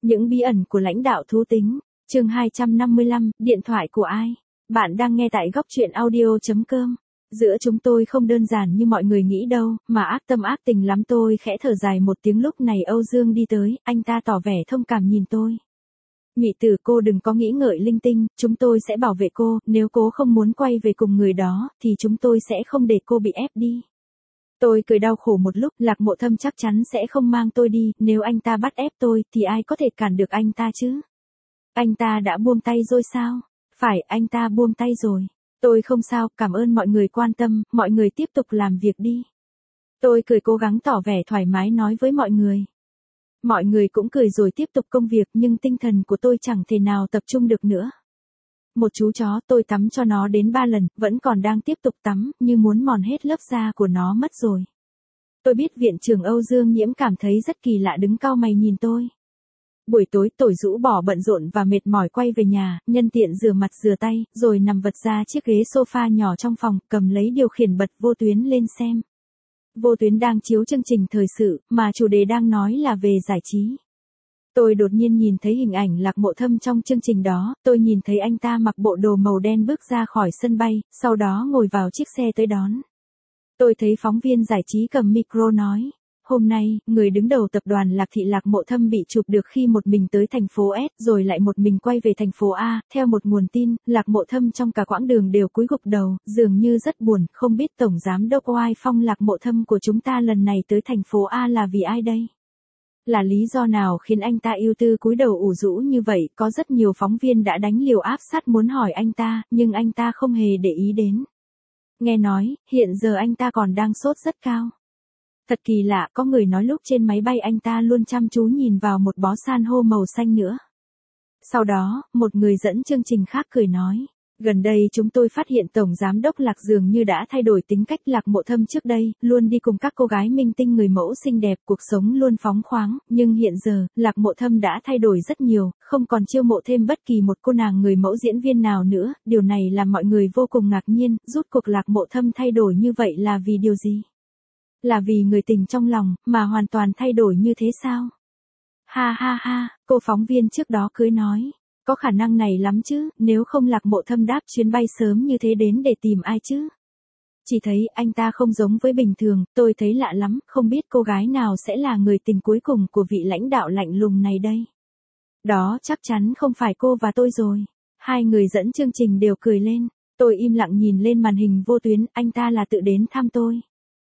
Những bí ẩn của lãnh đạo thú tính, chương 255, điện thoại của ai? Bạn đang nghe tại góc truyện audio.com. Giữa chúng tôi không đơn giản như mọi người nghĩ đâu, mà ác tâm ác tình lắm. Tôi khẽ thở dài một tiếng. Lúc này Âu Dương đi tới, anh ta tỏ vẻ thông cảm nhìn tôi. Nhụy Tử, cô đừng có nghĩ ngợi linh tinh, chúng tôi sẽ bảo vệ cô, nếu cô không muốn quay về cùng người đó, thì chúng tôi sẽ không để cô bị ép đi. Tôi cười đau khổ một lúc. Lạc Mộ Thâm chắc chắn sẽ không mang tôi đi, nếu anh ta bắt ép tôi, thì ai có thể cản được anh ta chứ? Anh ta đã buông tay rồi sao? Phải, anh ta buông tay rồi. Tôi không sao, cảm ơn mọi người quan tâm, mọi người tiếp tục làm việc đi. Tôi cười cố gắng tỏ vẻ thoải mái nói với mọi người. Mọi người cũng cười rồi tiếp tục công việc, nhưng tinh thần của tôi chẳng thể nào tập trung được nữa. Một chú chó, tôi tắm cho nó đến 3 lần, vẫn còn đang tiếp tục tắm, như muốn mòn hết lớp da của nó mất rồi. Tôi biết viện trưởng Âu Dương Nhiễm cảm thấy rất kỳ lạ, đứng cau mày nhìn tôi. Buổi tối tôi rũ bỏ bận rộn và mệt mỏi quay về nhà, nhân tiện rửa mặt rửa tay, rồi nằm vật ra chiếc ghế sofa nhỏ trong phòng, cầm lấy điều khiển bật Vô Tuyến lên xem. Vô Tuyến đang chiếu chương trình thời sự, mà chủ đề đang nói là về giải trí. Tôi đột nhiên nhìn thấy hình ảnh Lạc Mộ Thâm trong chương trình đó. Tôi nhìn thấy anh ta mặc bộ đồ màu đen bước ra khỏi sân bay, sau đó ngồi vào chiếc xe tới đón. Tôi thấy phóng viên giải trí cầm micro nói. Hôm nay, người đứng đầu tập đoàn Lạc Thị Lạc Mộ Thâm bị chụp được khi một mình tới thành phố S rồi lại một mình quay về thành phố A. Theo một nguồn tin, Lạc Mộ Thâm trong cả quãng đường đều cúi gục đầu, dường như rất buồn. Không biết Tổng Giám đốc Oai Phong Lạc Mộ Thâm của chúng ta lần này tới thành phố A là vì ai đây? Là lý do nào khiến anh ta ưu tư cúi đầu ủ rũ như vậy? Có rất nhiều phóng viên đã đánh liều áp sát muốn hỏi anh ta, nhưng anh ta không hề để ý đến. Nghe nói, hiện giờ anh ta còn đang sốt rất cao. Thật kỳ lạ, có người nói lúc trên máy bay anh ta luôn chăm chú nhìn vào một bó san hô màu xanh nữa. Sau đó, một người dẫn chương trình khác cười nói. Gần đây chúng tôi phát hiện Tổng Giám đốc Lạc dường như đã thay đổi tính cách. Lạc Mộ Thâm trước đây, luôn đi cùng các cô gái minh tinh người mẫu xinh đẹp, cuộc sống luôn phóng khoáng, nhưng hiện giờ, Lạc Mộ Thâm đã thay đổi rất nhiều, không còn chiêu mộ thêm bất kỳ một cô nàng người mẫu diễn viên nào nữa. Điều này làm mọi người vô cùng ngạc nhiên. Rốt cuộc Lạc Mộ Thâm thay đổi như vậy là vì điều gì? Là vì người tình trong lòng, mà hoàn toàn thay đổi như thế sao? Ha ha ha, cô phóng viên trước đó cưới nói. Có khả năng này lắm chứ, nếu không Lạc Mộ Thâm đáp chuyến bay sớm như thế đến để tìm ai chứ? Chỉ thấy anh ta không giống với bình thường, tôi thấy lạ lắm, không biết cô gái nào sẽ là người tình cuối cùng của vị lãnh đạo lạnh lùng này đây. Đó chắc chắn không phải cô và tôi rồi. Hai người dẫn chương trình đều cười lên. Tôi im lặng nhìn lên màn hình Vô Tuyến, anh ta là tự đến thăm tôi.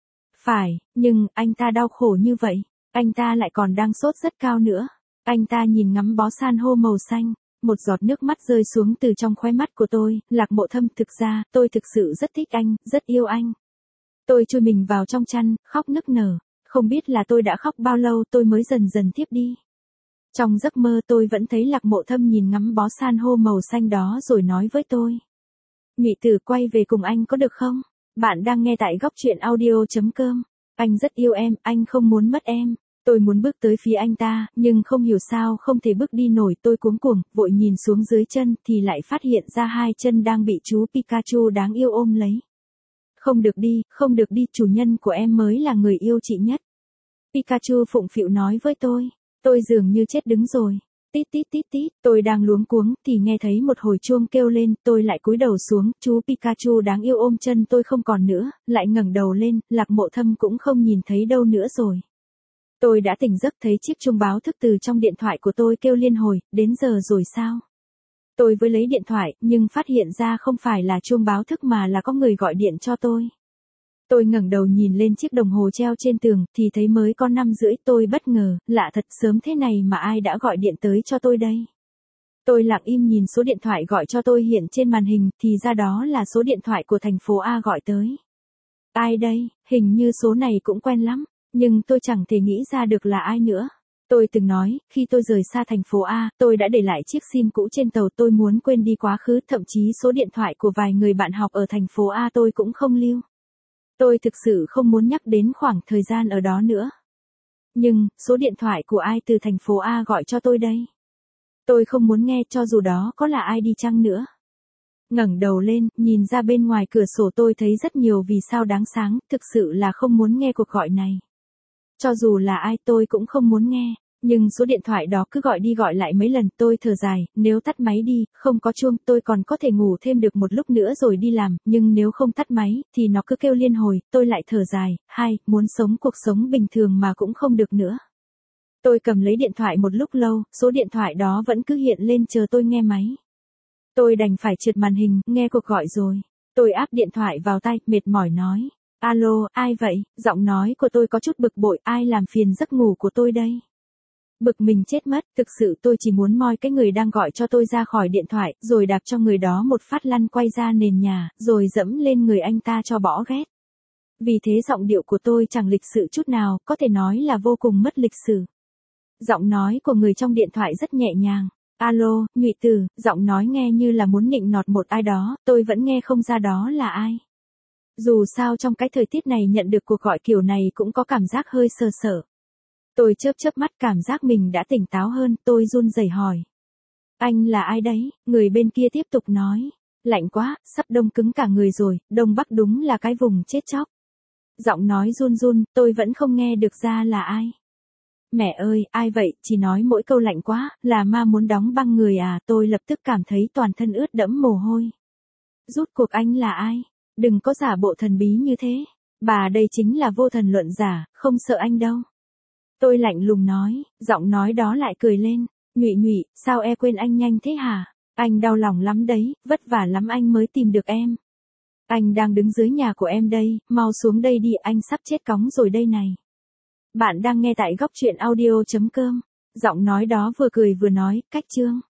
Phải, nhưng anh ta đau khổ như vậy, anh ta lại còn đang sốt rất cao nữa. Anh ta nhìn ngắm bó san hô màu xanh, một giọt nước mắt rơi xuống từ trong khóe mắt của tôi. Lạc Mộ Thâm, thực ra, tôi thực sự rất thích anh, rất yêu anh. Tôi chui mình vào trong chăn, khóc nức nở. Không biết là tôi đã khóc bao lâu tôi mới dần dần thiếp đi. Trong giấc mơ tôi vẫn thấy Lạc Mộ Thâm nhìn ngắm bó san hô màu xanh đó rồi nói với tôi. Nhụy Tử, quay về cùng anh có được không? Bạn đang nghe tại góc truyện audio.com. Anh rất yêu em, anh không muốn mất em. Tôi muốn bước tới phía anh ta, nhưng không hiểu sao không thể bước đi nổi. Tôi cuống cuồng, vội nhìn xuống dưới chân thì lại phát hiện ra hai chân đang bị chú Pikachu đáng yêu ôm lấy. Không được đi, không được đi, chủ nhân của em mới là người yêu chị nhất. Pikachu phụng phịu nói với tôi. Tôi dường như chết đứng rồi. Tít tít tít tít, tôi đang luống cuống thì nghe thấy một hồi chuông kêu lên, tôi lại cúi đầu xuống, chú Pikachu đáng yêu ôm chân tôi không còn nữa, lại ngẩng đầu lên, Lạc Mộ Thâm cũng không nhìn thấy đâu nữa rồi. Tôi đã tỉnh giấc thấy chiếc chuông báo thức từ trong điện thoại của tôi kêu liên hồi, đến giờ rồi sao? Tôi với lấy điện thoại, nhưng phát hiện ra không phải là chuông báo thức mà là có người gọi điện cho tôi. Tôi ngẩng đầu nhìn lên chiếc đồng hồ treo trên tường, thì thấy mới có 5:30, tôi bất ngờ, lạ thật, sớm thế này mà ai đã gọi điện tới cho tôi đây? Tôi lặng im nhìn số điện thoại gọi cho tôi hiện trên màn hình, thì ra đó là số điện thoại của thành phố A gọi tới. Ai đây, hình như số này cũng quen lắm, nhưng tôi chẳng thể nghĩ ra được là ai nữa. Tôi từng nói, khi tôi rời xa thành phố A, tôi đã để lại chiếc sim cũ trên tàu, tôi muốn quên đi quá khứ, thậm chí số điện thoại của vài người bạn học ở thành phố A tôi cũng không lưu. Tôi thực sự không muốn nhắc đến khoảng thời gian ở đó nữa. Nhưng, số điện thoại của ai từ thành phố A gọi cho tôi đây? Tôi không muốn nghe cho dù đó có là ai đi chăng nữa. Ngẩng đầu lên, nhìn ra bên ngoài cửa sổ tôi thấy rất nhiều vì sao đáng sáng, thực sự là không muốn nghe cuộc gọi này. Cho dù là ai tôi cũng không muốn nghe. Nhưng số điện thoại đó cứ gọi đi gọi lại mấy lần, tôi thở dài, nếu tắt máy đi, không có chuông, tôi còn có thể ngủ thêm được một lúc nữa rồi đi làm, nhưng nếu không tắt máy, thì nó cứ kêu liên hồi, tôi lại thở dài, muốn sống cuộc sống bình thường mà cũng không được nữa. Tôi cầm lấy điện thoại một lúc lâu, số điện thoại đó vẫn cứ hiện lên chờ tôi nghe máy. Tôi đành phải trượt màn hình, nghe cuộc gọi rồi. Tôi áp điện thoại vào tai, mệt mỏi nói. Alo, ai vậy? Giọng nói của tôi có chút bực bội, ai làm phiền giấc ngủ của tôi đây? Bực mình chết mất, thực sự tôi chỉ muốn moi cái người đang gọi cho tôi ra khỏi điện thoại, rồi đạp cho người đó một phát lăn quay ra nền nhà, rồi dẫm lên người anh ta cho bỏ ghét. Vì thế giọng điệu của tôi chẳng lịch sự chút nào, có thể nói là vô cùng mất lịch sự. Giọng nói của người trong điện thoại rất nhẹ nhàng. Alo, Nhụy Tử, giọng nói nghe như là muốn nịnh nọt một ai đó, tôi vẫn nghe không ra đó là ai. Dù sao trong cái thời tiết này nhận được cuộc gọi kiểu này cũng có cảm giác hơi sờ sợ. Tôi chớp mắt cảm giác mình đã tỉnh táo hơn, tôi run rẩy hỏi. Anh là ai đấy? Người bên kia tiếp tục nói. Lạnh quá, sắp đông cứng cả người rồi, Đông Bắc đúng là cái vùng chết chóc. Giọng nói run run, tôi vẫn không nghe được ra là ai. Mẹ ơi, ai vậy, chỉ nói mỗi câu lạnh quá, là ma muốn đóng băng người à, tôi lập tức cảm thấy toàn thân ướt đẫm mồ hôi. Rút cuộc anh là ai? Đừng có giả bộ thần bí như thế. Bà đây chính là vô thần luận giả, không sợ anh đâu. Tôi lạnh lùng nói, giọng nói đó lại cười lên. Nhụy, sao quên anh nhanh thế hả? Anh đau lòng lắm đấy, vất vả lắm anh mới tìm được em. Anh đang đứng dưới nhà của em đây, mau xuống đây đi, anh sắp chết cóng rồi đây này. Bạn đang nghe tại góc truyện audio.com. Giọng nói đó vừa cười vừa nói, cách chương.